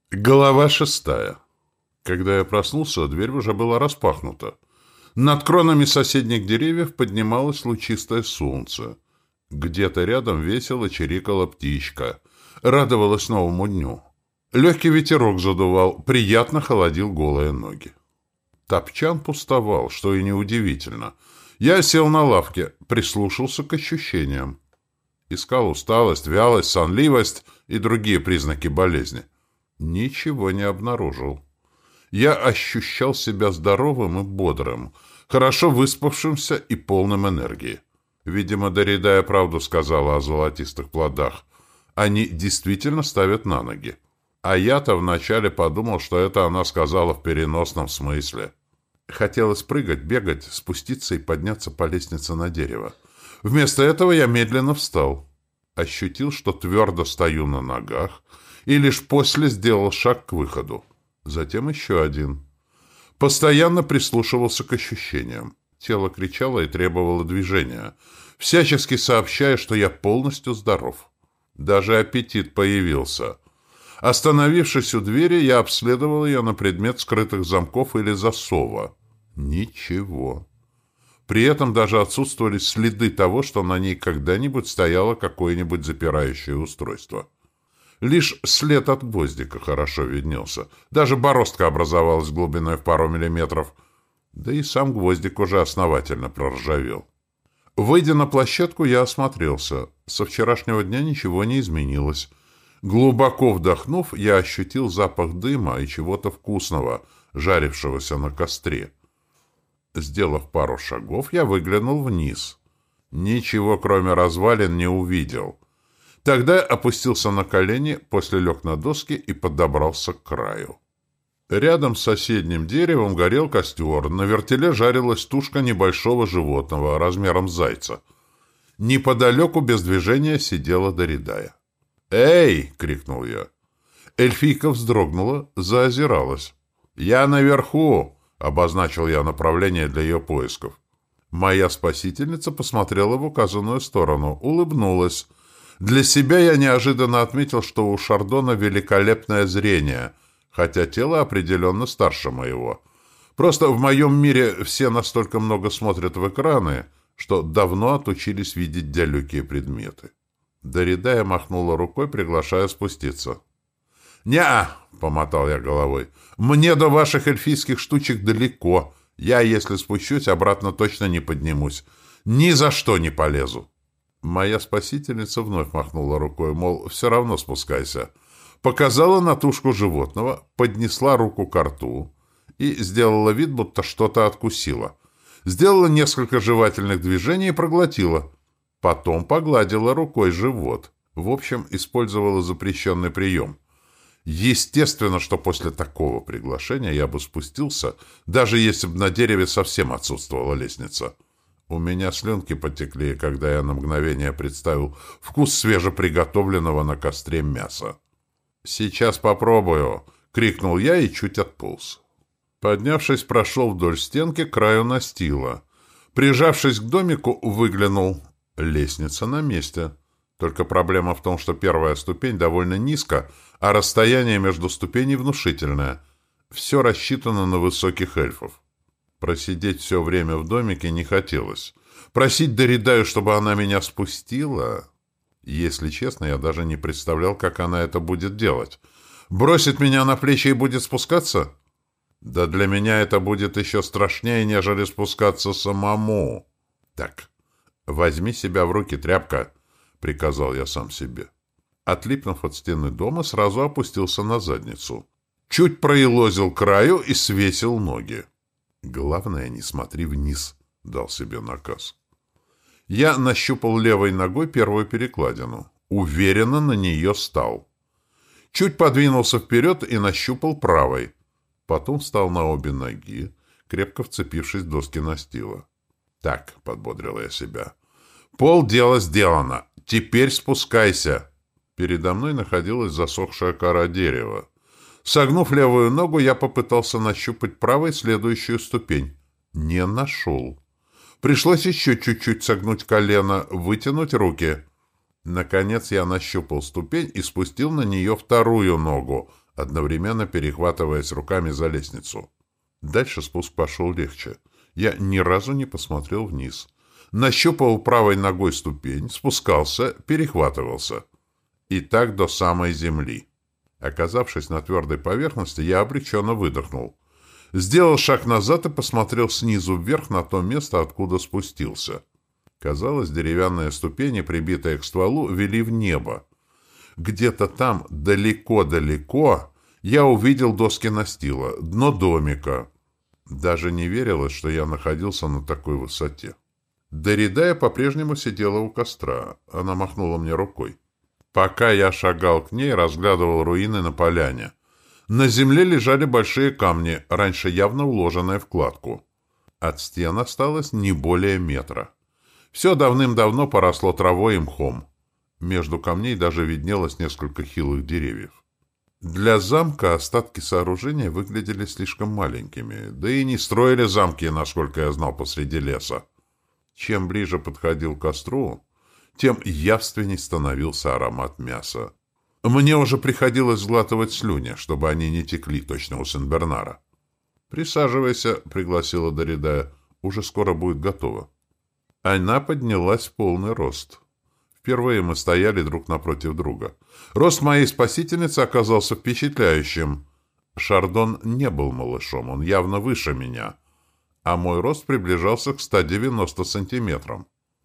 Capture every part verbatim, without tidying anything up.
Глава шестая. Когда я проснулся, дверь уже была распахнута. Над кронами соседних деревьев поднималось лучистое солнце. Где-то рядом весело чирикала птичка. Радовалась новому дню. Легкий ветерок задувал, приятно холодил голые ноги. Топчан пустовал, что и неудивительно. Я сел на лавке, прислушался к ощущениям. Искал усталость, вялость, сонливость и другие признаки болезни. Ничего не обнаружил. Я ощущал себя здоровым и бодрым, хорошо выспавшимся и полным энергии. Видимо, Доридая правду сказала о золотистых плодах. Они действительно ставят на ноги. А я-то вначале подумал, что это она сказала в переносном смысле. Хотелось прыгать, бегать, спуститься и подняться по лестнице на дерево. Вместо этого я медленно встал. Ощутил, что твердо стою на ногах, и лишь после сделал шаг к выходу. Затем еще один. Постоянно прислушивался к ощущениям. Тело кричало и требовало движения, всячески сообщая, что я полностью здоров. Даже аппетит появился. Остановившись у двери, я обследовал ее на предмет скрытых замков или засова. Ничего. При этом даже отсутствовали следы того, что на ней когда-нибудь стояло какое-нибудь запирающее устройство. Лишь след от гвоздика хорошо виднелся. Даже бороздка образовалась глубиной в пару миллиметров. Да и сам гвоздик уже основательно проржавел. Выйдя на площадку, я осмотрелся. Со вчерашнего дня ничего не изменилось. Глубоко вдохнув, я ощутил запах дыма и чего-то вкусного, жарившегося на костре. Сделав пару шагов, я выглянул вниз. Ничего, кроме развалин, не увидел. Тогда опустился на колени, после лег на доски и подобрался к краю. Рядом с соседним деревом горел костер, на вертеле жарилась тушка небольшого животного размером с зайца. Неподалеку без движения сидела Доридая. «Эй!» — крикнул я. Эльфийка вздрогнула, заозиралась. «Я наверху!» — обозначил я направление для ее поисков. Моя спасительница посмотрела в указанную сторону, улыбнулась. Для себя я неожиданно отметил, что у Шардона великолепное зрение, хотя тело определенно старше моего. Просто в моем мире все настолько много смотрят в экраны, что давно отучились видеть далекие предметы. Доридая махнула рукой, приглашая спуститься. «Не-а!» — помотал я головой. «Мне до ваших эльфийских штучек далеко. Я, если спущусь, обратно точно не поднимусь. Ни за что не полезу». Моя спасительница вновь махнула рукой, мол, все равно спускайся. Показала на тушку животного, поднесла руку к рту и сделала вид, будто что-то откусила. Сделала несколько жевательных движений и проглотила. Потом погладила рукой живот. В общем, использовала запрещенный прием. Естественно, что после такого приглашения я бы спустился, даже если бы на дереве совсем отсутствовала лестница. У меня слюнки потекли, когда я на мгновение представил вкус свежеприготовленного на костре мяса. «Сейчас попробую!» — крикнул я и чуть отполз. Поднявшись, прошел вдоль стенки к краю настила. Прижавшись к домику, выглянул. Лестница на месте. Только проблема в том, что первая ступень довольно низко, а расстояние между ступеней внушительное. Все рассчитано на высоких эльфов. Просидеть все время в домике не хотелось. Просить Доридаю, чтобы она меня спустила... Если честно, я даже не представлял, как она это будет делать. Бросит меня на плечи и будет спускаться? Да для меня это будет еще страшнее, нежели спускаться самому. Так, возьми себя в руки, тряпка, — приказал я сам себе. Отлипнув от стены дома, сразу опустился на задницу. Чуть проелозил к краю и свесил ноги. «Главное, не смотри вниз», — дал себе наказ. Я нащупал левой ногой первую перекладину. Уверенно на нее стал. Чуть подвинулся вперед и нащупал правой. Потом встал на обе ноги, крепко вцепившись в доски настила. «Так», — подбодрил я себя, — «полдела сделано. Теперь спускайся». Передо мной находилась засохшая кора дерева. Согнув левую ногу, я попытался нащупать правой следующую ступень. Не нашел. Пришлось еще чуть-чуть согнуть колено, вытянуть руки. Наконец я нащупал ступень и спустил на нее вторую ногу, одновременно перехватываясь руками за лестницу. Дальше спуск пошел легче. Я ни разу не посмотрел вниз. Нащупал правой ногой ступень, спускался, перехватывался. И так до самой земли. Оказавшись на твердой поверхности, я облегченно выдохнул. Сделал шаг назад и посмотрел снизу вверх на то место, откуда спустился. Казалось, деревянные ступени, прибитые к стволу, вели в небо. Где-то там, далеко-далеко, я увидел доски настила, дно домика. Даже не верилось, что я находился на такой высоте. Доридая по-прежнему сидела у костра. Она махнула мне рукой. Пока я шагал к ней, разглядывал руины на поляне. На земле лежали большие камни, раньше явно уложенные в кладку. От стен осталось не более метра. Все давным-давно поросло травой и мхом. Между камней даже виднелось несколько хилых деревьев. Для замка остатки сооружения выглядели слишком маленькими, да и не строили замки, насколько я знал, посреди леса. Чем ближе подходил к костру, тем явственней становился аромат мяса. Мне уже приходилось сглатывать слюни, чтобы они не текли точно у Сен-Бернара. «Присаживайся», — пригласила Доридая, — «уже скоро будет готово». Она поднялась в полный рост. Впервые мы стояли друг напротив друга. Рост моей спасительницы оказался впечатляющим. Шардон не был малышом, он явно выше меня, а мой рост приближался к ста девяноста сантиметрам.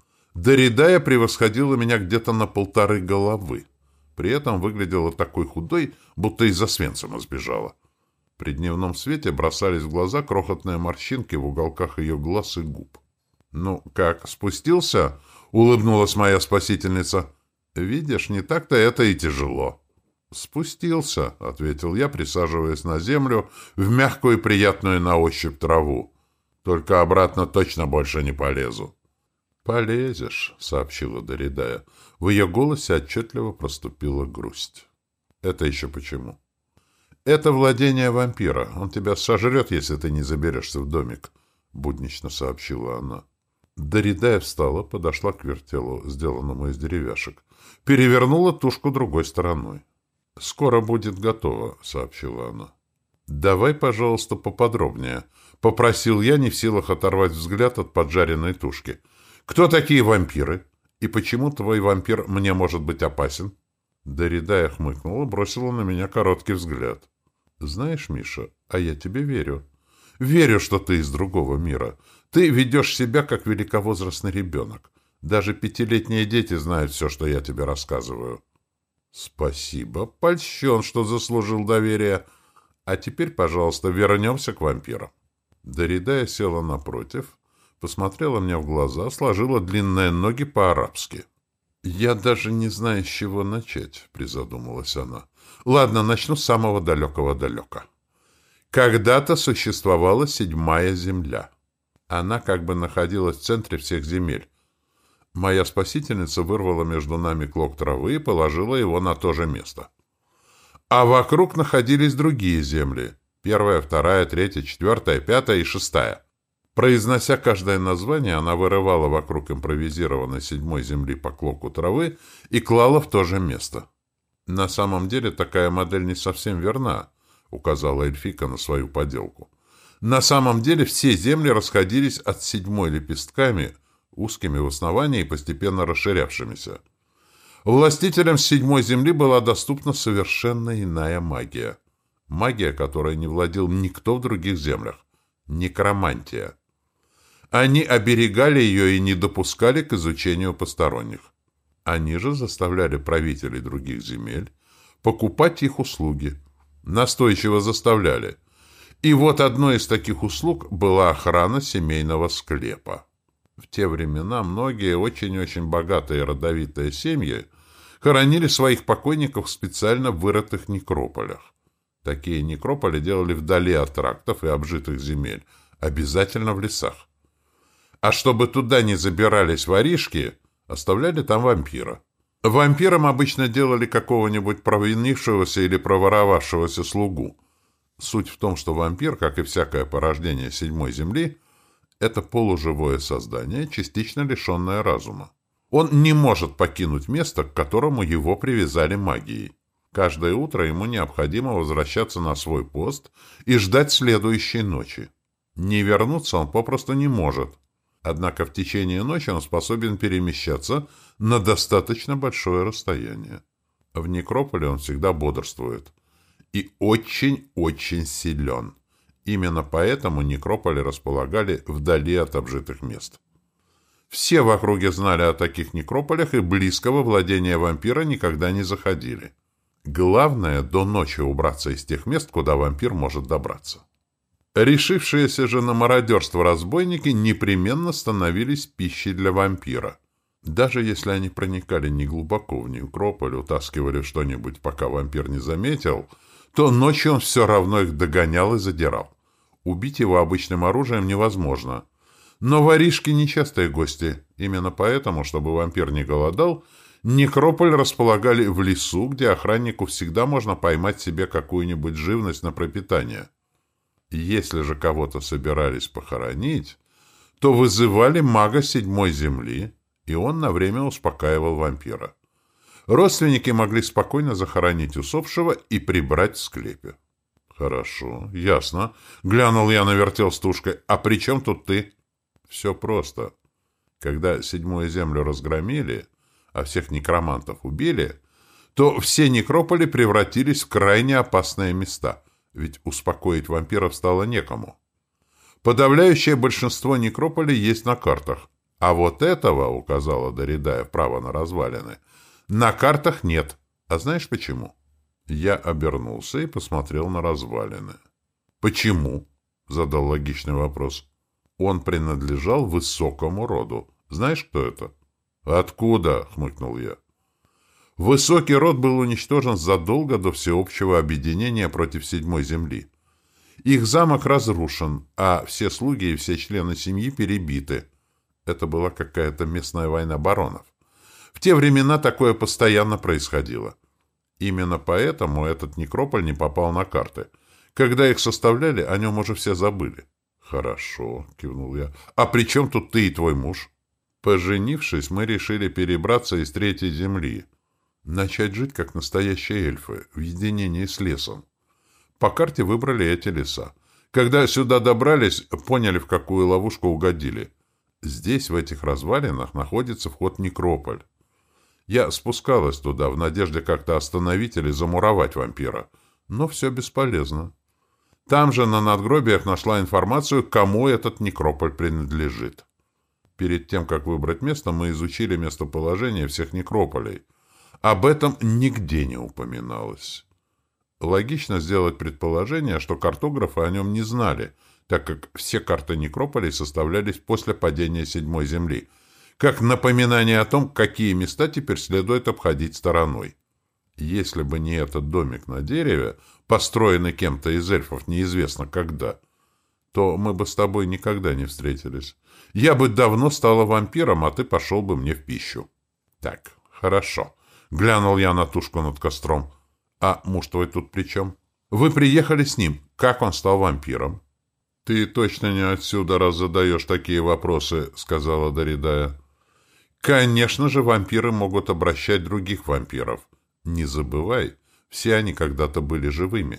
Доридая превосходила меня где-то на полторы головы. При этом выглядела такой худой, будто из-за Освенцима сбежала. При дневном свете бросались в глаза крохотные морщинки в уголках ее глаз и губ. «Ну, как, спустился?» — улыбнулась моя спасительница. «Видишь, не так-то это и тяжело». «Спустился», — ответил я, присаживаясь на землю в мягкую и приятную на ощупь траву. «Только обратно точно больше не полезу». «Полезешь», — сообщила Доридая. В ее голосе отчетливо проступила грусть. «Это еще почему?» «Это владение вампира. Он тебя сожрет, если ты не заберешься в домик», — буднично сообщила она. Доридая встала, подошла к вертелу, сделанному из деревяшек, перевернула тушку другой стороной. «Скоро будет готово», — сообщила она. «Давай, пожалуйста, поподробнее», — попросил я, не в силах оторвать взгляд от поджаренной тушки. «Кто такие вампиры? И почему твой вампир мне может быть опасен?» Доридая хмыкнула, бросила на меня короткий взгляд. «Знаешь, Миша, а я тебе верю. Верю, что ты из другого мира. Ты ведешь себя, как великовозрастный ребенок. Даже пятилетние дети знают все, что я тебе рассказываю». «Спасибо. Польщен, что заслужил доверие. А теперь, пожалуйста, вернемся к вампирам». Доридая села напротив, посмотрела мне в глаза, сложила длинные ноги по-арабски. «Я даже не знаю, с чего начать», — призадумалась она. «Ладно, начну с самого далекого-далека. Когда-то существовала седьмая земля. Она как бы находилась в центре всех земель. Моя спасительница вырвала между нами клок травы и положила его на то же место. А вокруг находились другие земли. Первая, вторая, третья, четвертая, пятая и шестая. Произнося каждое название, она вырывала вокруг импровизированной седьмой земли по клоку травы и клала в то же место. На самом деле такая модель не совсем верна, указала эльфийка на свою поделку. На самом деле все земли расходились от седьмой лепестками, узкими в основании и постепенно расширявшимися. Властителям седьмой земли была доступна совершенно иная магия. Магия, которой не владел никто в других землях. Некромантия. Они оберегали ее и не допускали к изучению посторонних. Они же заставляли правителей других земель покупать их услуги. Настойчиво заставляли. И вот одной из таких услуг была охрана семейного склепа. В те времена многие очень-очень богатые родовитые семьи хоронили своих покойников в специально вырытых некрополях. Такие некрополи делали вдали от трактов и обжитых земель, обязательно в лесах. А чтобы туда не забирались воришки, оставляли там вампира. Вампирам обычно делали какого-нибудь провинившегося или проворовавшегося слугу. Суть в том, что вампир, как и всякое порождение седьмой земли, это полуживое создание, частично лишенное разума. Он не может покинуть место, к которому его привязали магией. Каждое утро ему необходимо возвращаться на свой пост и ждать следующей ночи. Не вернуться он попросту не может. Однако в течение ночи он способен перемещаться на достаточно большое расстояние. В некрополе он всегда бодрствует. И очень-очень силен. Именно поэтому некрополи располагали вдали от обжитых мест. Все в округе знали о таких некрополях и близко во владение вампира никогда не заходили. Главное, до ночи убраться из тех мест, куда вампир может добраться. Решившиеся же на мародерство разбойники непременно становились пищей для вампира. Даже если они проникали неглубоко в некрополь, утаскивали что-нибудь, пока вампир не заметил, то ночью он все равно их догонял и задирал. Убить его обычным оружием невозможно. Но воришки — нечастые гости. Именно поэтому, чтобы вампир не голодал, некрополь располагали в лесу, где охраннику всегда можно поймать себе какую-нибудь живность на пропитание. Если же кого-то собирались похоронить, то вызывали мага седьмой земли, и он на время успокаивал вампира. Родственники могли спокойно захоронить усопшего и прибрать в склепе. «Хорошо, ясно», — глянул я на вертел с тушкой. «А при чем тут ты?» «Все просто. Когда седьмую землю разгромили, а всех некромантов убили, то все некрополи превратились в крайне опасные места, ведь успокоить вампиров стало некому. Подавляющее большинство некрополей есть на картах, а вот этого, — указала Доридая вправо на развалины, — на картах нет. А знаешь почему?» Я обернулся и посмотрел на развалины. «Почему?» — задал логичный вопрос. «Он принадлежал высокому роду. Знаешь, кто это?» «Откуда?» — хмыкнул я. Высокий род был уничтожен задолго до всеобщего объединения против седьмой земли. Их замок разрушен, а все слуги и все члены семьи перебиты. Это была какая-то местная война баронов. В те времена такое постоянно происходило. Именно поэтому этот некрополь не попал на карты. Когда их составляли, о нем уже все забыли. «Хорошо», — кивнул я. «А при чем тут ты и твой муж?» Поженившись, мы решили перебраться из третьей земли. Начать жить, как настоящие эльфы, в единении с лесом. По карте выбрали эти леса. Когда сюда добрались, поняли, в какую ловушку угодили. Здесь, в этих развалинах, находится вход в некрополь. Я спускалась туда в надежде как-то остановить или замуровать вампира. Но все бесполезно. Там же на надгробиях нашла информацию, кому этот некрополь принадлежит. Перед тем, как выбрать место, мы изучили местоположение всех некрополей. Об этом нигде не упоминалось. Логично сделать предположение, что картографы о нем не знали, так как все карты некрополей составлялись после падения седьмой земли, как напоминание о том, какие места теперь следует обходить стороной. Если бы не этот домик на дереве, построенный кем-то из эльфов неизвестно когда, то мы бы с тобой никогда не встретились. Я бы давно стала вампиром, а ты пошел бы мне в пищу. Так, хорошо. Глянул я на тушку над костром. А муж твой тут при чем? Вы приехали с ним. Как он стал вампиром? Ты точно не отсюда, раз задаешь такие вопросы, сказала Доридая. Конечно же, вампиры могут обращать других вампиров. Не забывай, все они когда-то были живыми.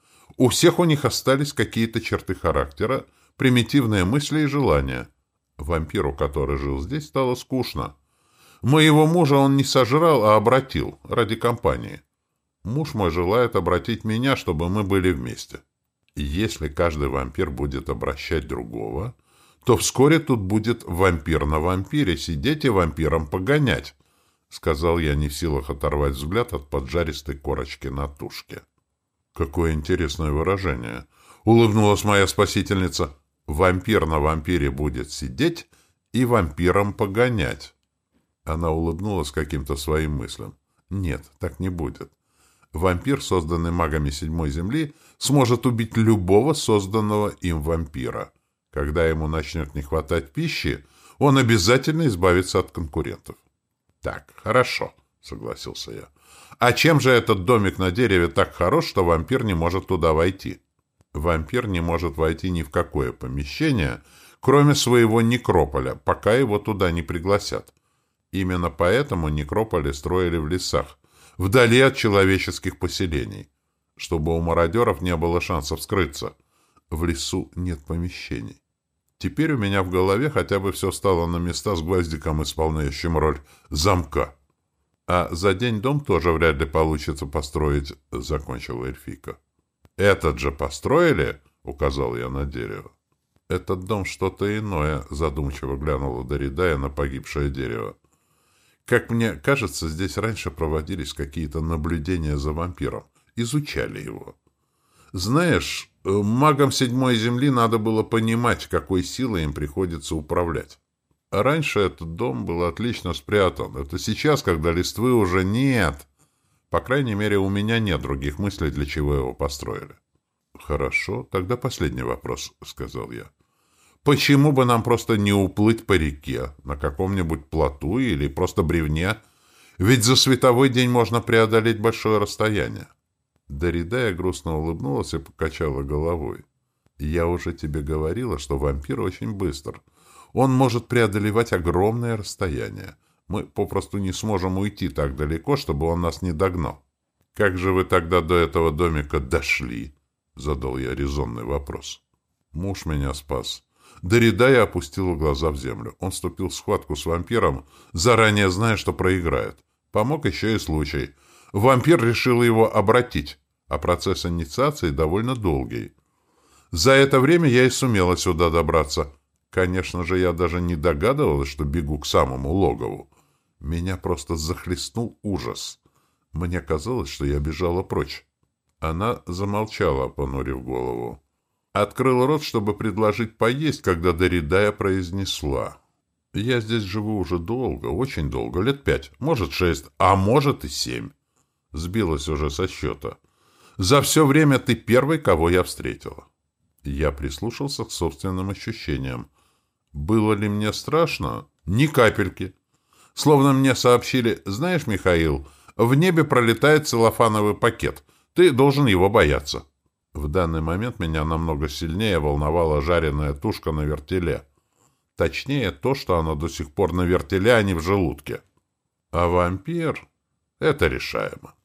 У всех у них остались какие-то черты характера, примитивные мысли и желания. Вампиру, который жил здесь, стало скучно. Моего мужа он не сожрал, а обратил, ради компании. Муж мой желает обратить меня, чтобы мы были вместе. И если каждый вампир будет обращать другого, то вскоре тут будет вампир на вампире сидеть и вампиром погонять, — сказал я, не в силах оторвать взгляд от поджаристой корочки на тушке. Какое интересное выражение! — улыбнулась моя спасительница. Вампир на вампире будет сидеть и вампиром погонять. Она улыбнулась каким-то своим мыслям. Нет, так не будет. Вампир, созданный магами седьмой земли, сможет убить любого созданного им вампира. Когда ему начнет не хватать пищи, он обязательно избавится от конкурентов. Так, хорошо, согласился я. А чем же этот домик на дереве так хорош, что вампир не может туда войти? Вампир не может войти ни в какое помещение, кроме своего некрополя, пока его туда не пригласят. Именно поэтому некрополи строили в лесах, вдали от человеческих поселений, чтобы у мародеров не было шансов скрыться. В лесу нет помещений. Теперь у меня в голове хотя бы все стало на места с гвоздиком, исполняющим роль замка. А за день дом тоже вряд ли получится построить, — закончила эльфийка. — Этот же построили? — указал я на дерево. — Этот дом что-то иное, — задумчиво глянула Доридая на погибшее дерево. Как мне кажется, здесь раньше проводились какие-то наблюдения за вампиром. Изучали его. Знаешь, магам седьмой земли надо было понимать, какой силой им приходится управлять. А раньше этот дом был отлично спрятан. Это сейчас, когда листвы уже нет. По крайней мере, у меня нет других мыслей, для чего его построили. Хорошо, тогда последний вопрос, — сказал я. Почему бы нам просто не уплыть по реке, на каком-нибудь плоту или просто бревне? Ведь за световой день можно преодолеть большое расстояние. Доридая грустно улыбнулась и покачала головой. «Я уже тебе говорила, что вампир очень быстр. Он может преодолевать огромное расстояние. Мы попросту не сможем уйти так далеко, чтобы он нас не догнал». «Как же вы тогда до этого домика дошли?» — задал я резонный вопрос. «Муж меня спас». Доридая опустила глаза в землю. Он вступил в схватку с вампиром, заранее зная, что проиграет. Помог еще и случай. Вампир решил его обратить, а процесс инициации довольно долгий. За это время я и сумела сюда добраться. Конечно же, я даже не догадывалась, что бегу к самому логову. Меня просто захлестнул ужас. Мне казалось, что я бежала прочь. Она замолчала, понурив голову. Открыл рот, чтобы предложить поесть, когда Доридая произнесла. «Я здесь живу уже долго, очень долго, лет пять, может шесть, а может и семь». Сбилась уже со счета. «За все время ты первый, кого я встретила». Я прислушался к собственным ощущениям. Было ли мне страшно? Ни капельки. Словно мне сообщили: «Знаешь, Михаил, в небе пролетает целлофановый пакет. Ты должен его бояться». В данный момент меня намного сильнее волновала жареная тушка на вертеле. Точнее, то, что она до сих пор на вертеле, а не в желудке. А вампир — это решаемо.